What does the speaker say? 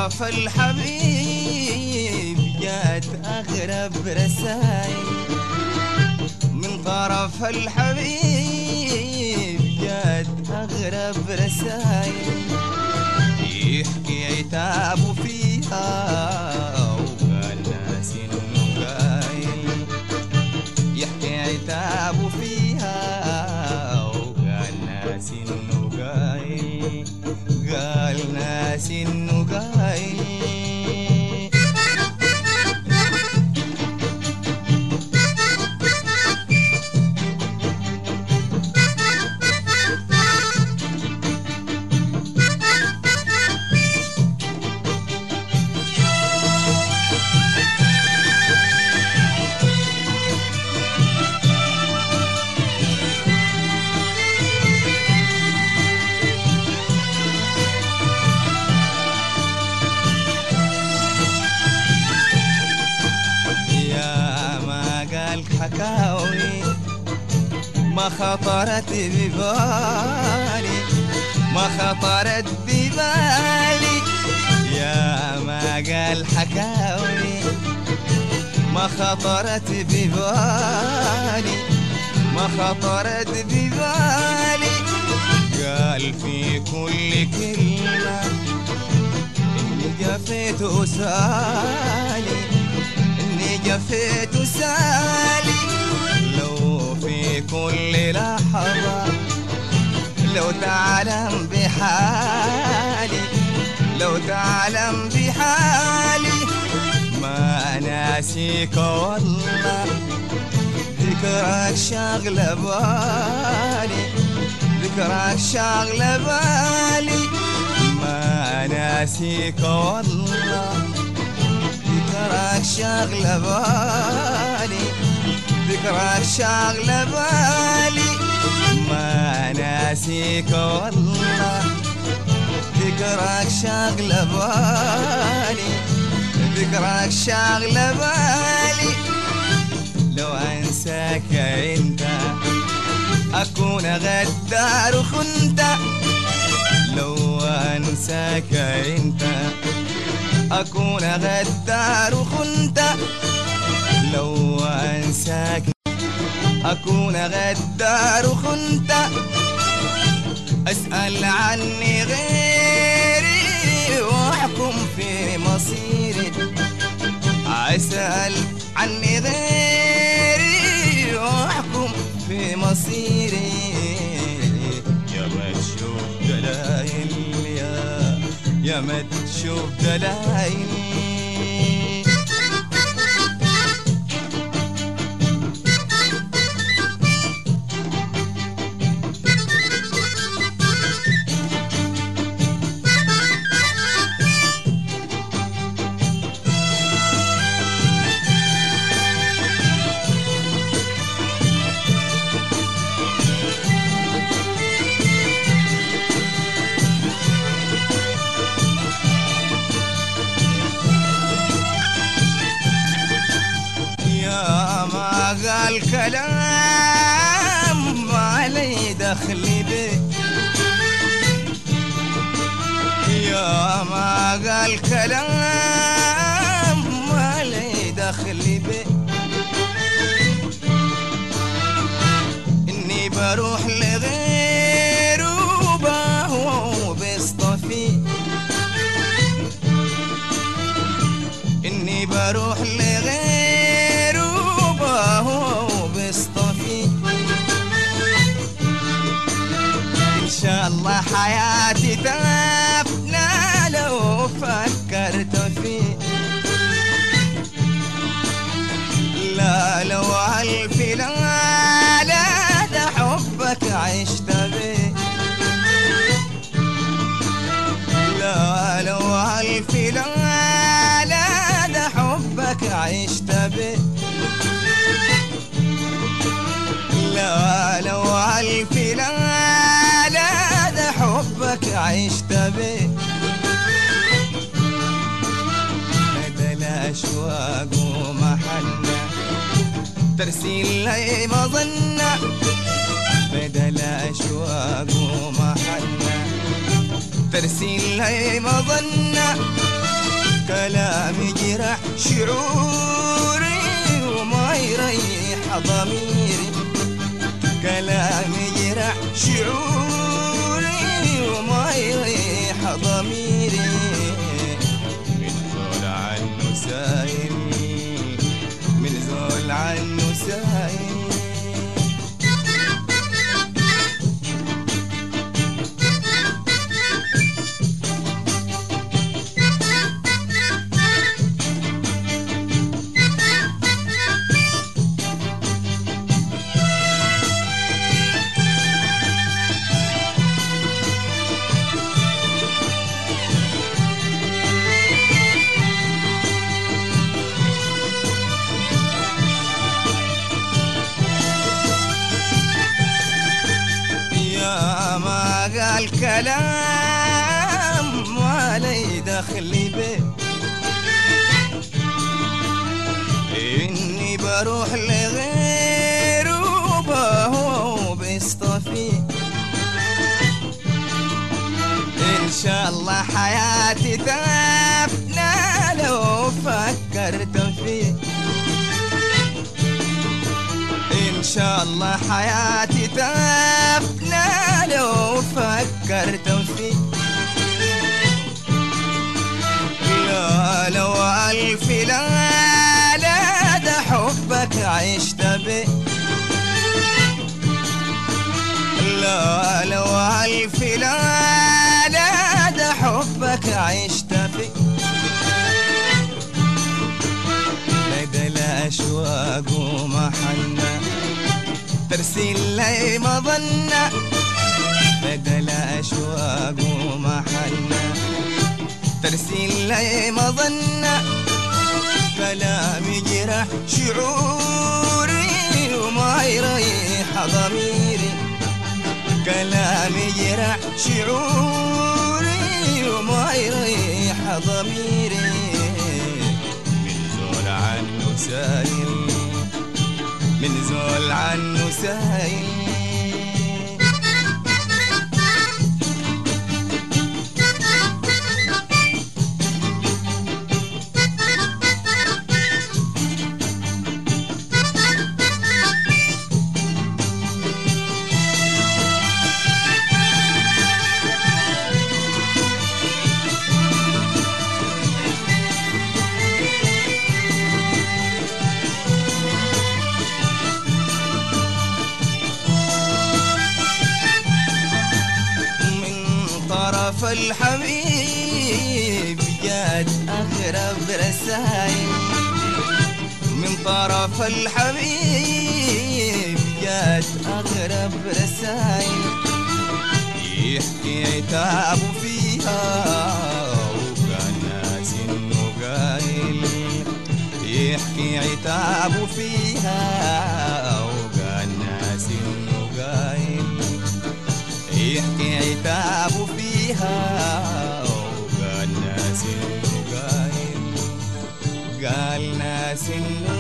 طرف الحبيب جات أغرب رسايل، من طرف الحبيب جات أغرب رسايل، يحكي عتابه فيها وقال ناس إنه قايل، يحكي عتابه فيها وقال ناس إنه قايل، قال ناس إنه قايل. حكاوي ما خطرت ببالي، ما خطرت ببالي، يا ما قال حكاوي ما خطرت ببالي، ما خطرت ببالي، قال في كل كلمة إني جفيت وسالي، إني جفيت وسالي، لو في كل لحظة لو تعلم بحالي، لو تعلم بحالي ما ناسيك والله، ذكرك شاغلة بالي، ذكرك شاغلة بالي، ما ناسيك والله، ذكرك شاغلة بالي، ذكرك شاغلة بالي، ما ناسيك والله، ذكرك شاغلة بالي، ذكرك شاغلة بالي، لو أنساك أنت أكون غدار وخنت، لو أنساك أنت أكون غدار وخنت، لو أنساك أكون غدار وخنت، أسأل عني غيري وأحكم في مصيري، أسأل عني غيري وأحكم في مصيري، يا ما تشوف دلايل، يا ما تشوف دلايل. قال كلام ما لي دخل به، يا ما قال كلام ما لي دخل به، إني بروح لغيره وبهو بيصطفي، إني بروح لغيره وهو بيصطفي، إن شاء الله حياتي تفنى لو فكرت فيه، لا لو ألف لا لا ده حبك عشت به، لا لو ألف لا لا ده حبك عشت به، لا لو ألف لا لا ده حبك عشت به، بدل أشواق ومحنة ترسيل لي مظنة، بدل أشواق ومحنة ترسيل لي مظنة، كلامي جرح شعوري وما يريح ضميري، كلامي جرح شعوري وما يريح ضميري، من زول عنه سايل، من زول عنه سايل. الكلام ما لي دخل به، إني بروح لغيره وهو بيصطفي، إن شاء الله حياتي تفنى لو فكرت فيه، إن شاء الله حياتي تفنى لو فكرت فيه، لا لو ألف لا لا ده حبك عشت به، لا لو ألف لا لا ده حبك عشت به، لدى الأشواق ومحنة ترسل لي مظنة، لدى الأشواق ومحنة ترسل لي مظنة، كلامي جرح شعوري وما يريح ضميري، كلامي جرح شعوري وما يريح ضميري، من زول عنه سايل، من زول عنه سايل. الحبيب جات أغرب رسايل، من طرف الحبيب جات أغرب رسايل، يحكي عتابه فيها وكان ناس إنه قايل، يحكي عتابه فيها وكان ناس إنه قايل، يحكي عتابه فيها وقال ناس إنه قايل، قال ناس إنه